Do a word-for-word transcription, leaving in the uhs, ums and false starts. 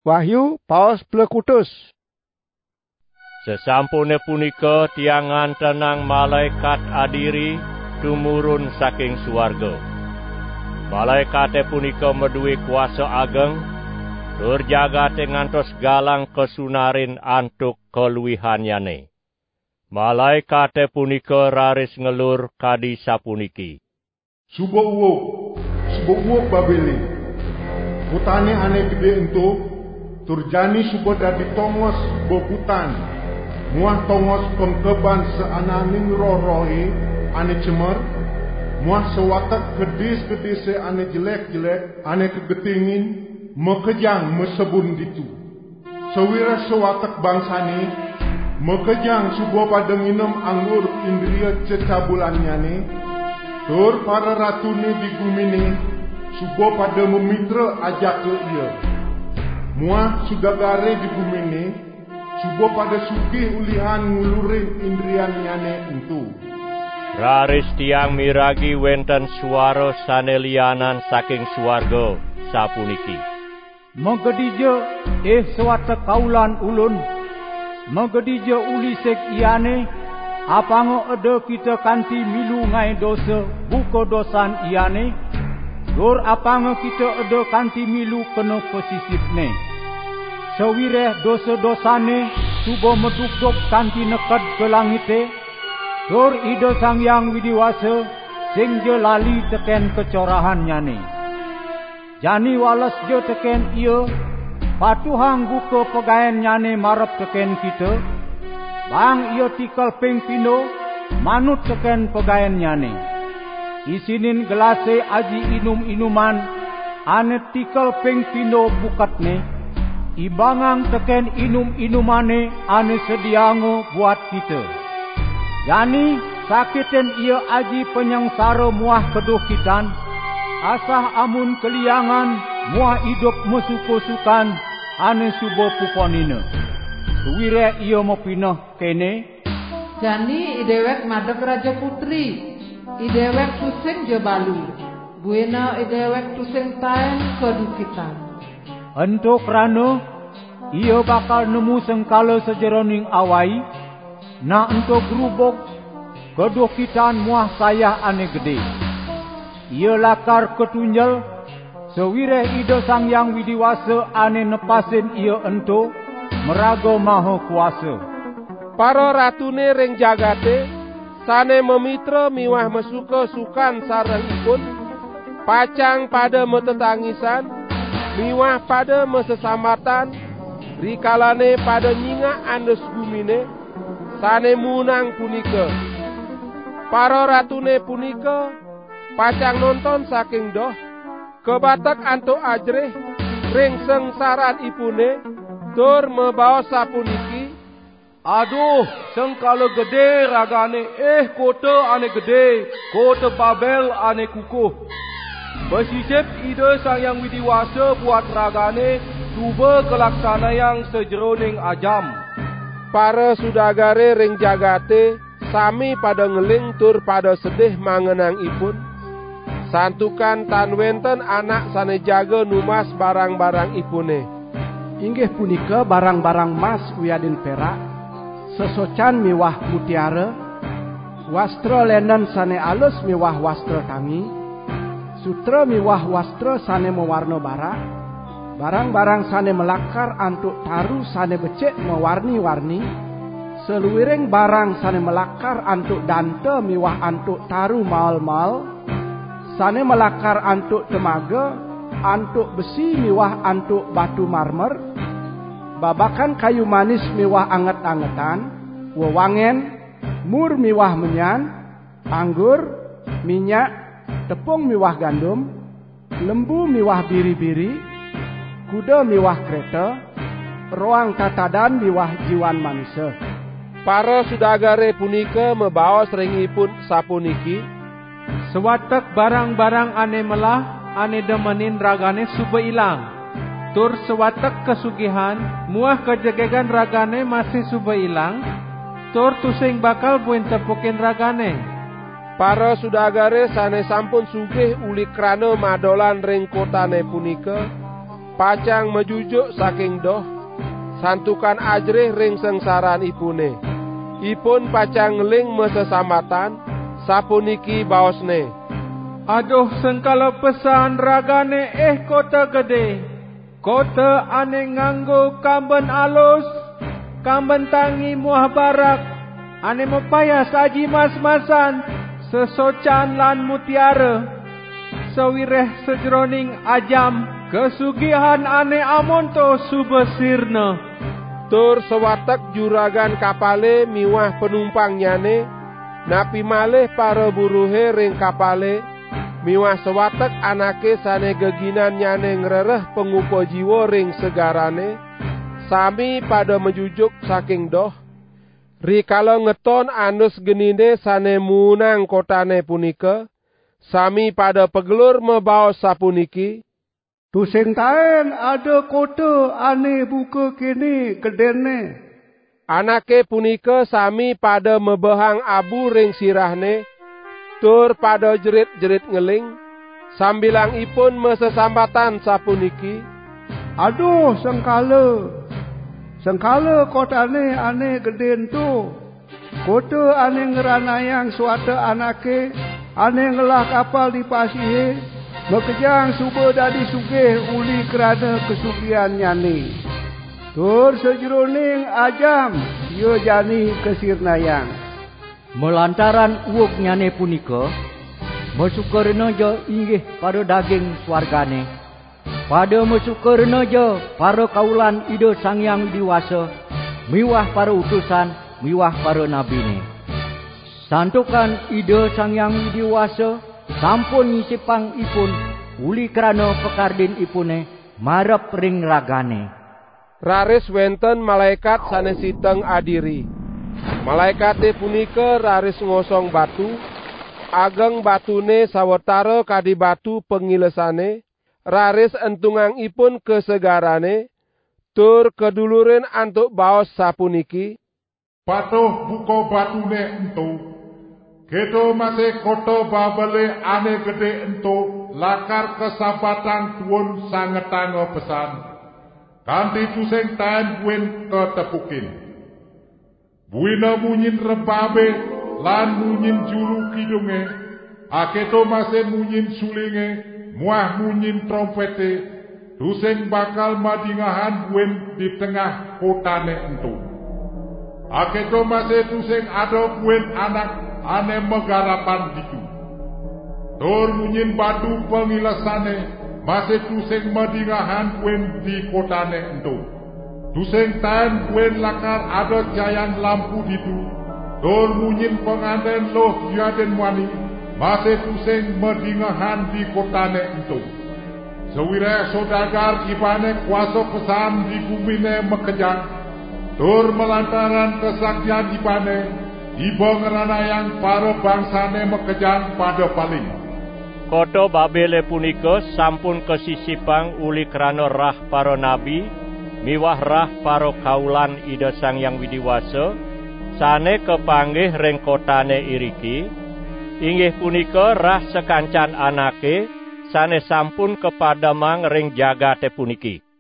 Wahyu Paus Plekutus. Sesampune punika tiangan tenang malaikat adiri tumurun saking suarga. Malaikate punika meduwi kuasa ageng, tur jagate ngantos galang kesunarin antuk keluwihanyane. Malaikate punika raris ngelur kadi sapuniki. Subo uwuk, subo uwuk Babeli. Putane ane gede entuk, turjani subo dadi tongos bobutan. Muah tongos pengkeban seananing roh-rohi ane cemer. Muah sewatak kedis-kedise ane jelek-jelek, ane kegetingin, mekejang mesebun ditu. Sewira sewatak bangsani, mekejang subo pada nginem anggur indria cecabulannya ni. Tur para ratune di bumi ni, subo pada memitra ajak ke ia. Muah sudagare di bumi ni, subo pada sugih ulihan ngulurin indriannya ni entu. Raris tiang miragi wenten suara sanelianan saking suarga sapuniki. Megedija eh sewata kaulan ulun, megedija ulisek iane, apango ada kita kanti milu ngai dosa buka dosan iane, dur apango kita ada kanti milu kena pesisipne. Sewireh dosa-dosane subo medukdok kanti nekad ke langite, dur ida sang yang widiwasa sing je lali teken kecorahannya ni. Jani walas je teken ia, patuhang buka pegaen nyane marap teken kita, bang ia tikal ping pino, manut teken pegaen nyane. Isinin gelase aji inum-inuman, ane tikal ping pino bukatne, ibangang teken inum-inumane ane sediango buat kita. Yani sakiten ia aji penyangsara muah keduh kitan, asah amun keliangan muah hidup mesuko-sukan ane subo puponina. Suwire ia mau pinah kene. Jani idewek madek raja putri, idewek tusing jebalu, buena idewek tusing taen kedukitan. Entuk rano, ia bakal nemu sengkala sejeroning awai, na entuk gerubuk kedukitan muah sayah ane gede. Ia lakar ketunjal, sewire ida sang yang widiwasa ane nepasin ia ento, meraga maha kuasa. Para ratune ring jagate, sane memitra miwah mesuka sukan sarengipun, pacang pada metetangisan, miwah pada mesesamatan, rikalane pada nyingak andes gumine, sane munang punika. Para ratune punika, pacang nonton saking doh, kebatak antuk ajrih, ring sengsaran ipune, tur membawa sapuniki. Aduh, sengkala gede ragane, eh kota ane gede, kota Babel ane kukuh. Bersisip ide sang yang widiwasa buat ragane, cuba kelaksana yang sejeroning ajam. Para sudagare ring jagate, sami pada ngeling tur pada sedih mangenang ipun. Santukan tan wenten anak sane jaga numas barang-barang ipune. Inggih punika barang-barang mas wiadin perak, sesocan miwah mutiara, wastra lenen sane alus miwah wastra tangi, sutra miwah wastra sane mewarna barak, barang-barang sane melakar antuk taru sane becek mewarni-warni, seluwiring barang sane melakar antuk dante miwah antuk taru mal-mal, sane melakar antuk temaga, antuk besi miwah antuk batu marmer, babakan kayu manis miwah anget-angetan, wewangen, mur miwah menyan, anggur, minyak, tepung miwah gandum, lembu miwah biri-biri, kuda miwah kereta, roang tatadan miwah jiwan manusia. Para sudagare punika membawa seringipun sapuniki. Sewatak barang-barang ane melah, ane demenin ragane suba ilang. Tur sewatak kesugihan, muah kejegegan ragane masih suba ilang. Tur tusing bakal buin tepukin ragane. Para sudagare sane sampun sugih uli krana madolan ring kotane punika, pacang mejujuk saking doh, santukan ajrih ring sengsaran ipune. Ipun pacang ngeling mesesambatan, sapuniki baosne. Aduh sengkala pesan ragane eh kota gede, kota ane nganggo kamben alus, kamben tangi muah barak, ane mepaya saji mas-masan, sesocan lan mutiara, sewireh sejroning ajam, kesugihan ane amonto subesirna. Tur sewatek juragan kapale miwah penumpangnyane, napi malih para buruhe ring kapale, miwah sewatek anake sane geginan nyane ngrereh pengupo jiwa ring segarane, sami pada menjujuk saking doh. Rikala ngeton anus genine sane munang kotane punika, sami pada pegelur mebaos sapuniki. Tusing taen ada kota ane buka kini gedene. Anake punika sami pada mebehang abu ring sirahne, tur pada jerit-jerit ngeling, sambilang ipun mesesambatan sapuniki. Aduh sengkala, sengkala kotane ane geden tu, kota ane ngeranayang suatu anake, ane ngelah kapal di pasihe, mekejang subuh dadi sugih uli kerana kesugihan nyane. Tur sejroning ajam, ia jani kesirnayang. Melantaran uog nyane punika, mesukerna je inggih pada daging swargane, pada mesukerna je para kaulan Ida Sang Hyang Widiwasa, miwah para utusan, miwah para nabine. Santukan Ida Sang Hyang Widiwasa sampun nyisipang ipun uli kerana pekardin ipune marep ring ragane. Raris wenten malaikat sanesiteng adiri. Malaikate punika raris ngosong batu, ageng batune sawetara kadi batu pengilesane, raris entungang ipun kesegarane, tur kedulurin antuk baos sapuniki. Patuh buka batune entu, kedo masih kota Babele ane gede entu, lakar kesabatan tuun sangetanga pesan, kanti tuseng taen buen ketepukin. Buina munyin rebabe, lan munyin julu kidunge, aketo masih munyin sulinge, muah munyin trompete, tuseng bakal madingahan buen di tengah kotane entu. Aketo masih tuseng ada buen anak ane megarapan ditu. Tur munyin batu pengilasane, masih tuseng madingahan buen di kotane entu. Tuseng taen buen lakar ada jayan lampu ditu, tur munyin penganten loh yaden wani, masih tuseng medingahan di kotane entu. Sewire sodagar ibane kuasa pesan di bumine mekejang, tur melantaran kesaktian ibane, iba ngeranayang para bangsane mekejang pada paling. Kota Babele punika sampun kesisipang uli krana rah para nabi, miwah rah para kaulan Ida Sang Hyang Widiwasa, sane kepanggih ring kotane iriki, inggih punika rah sekancan anake, sane sampun kepadamang ring jagate puniki.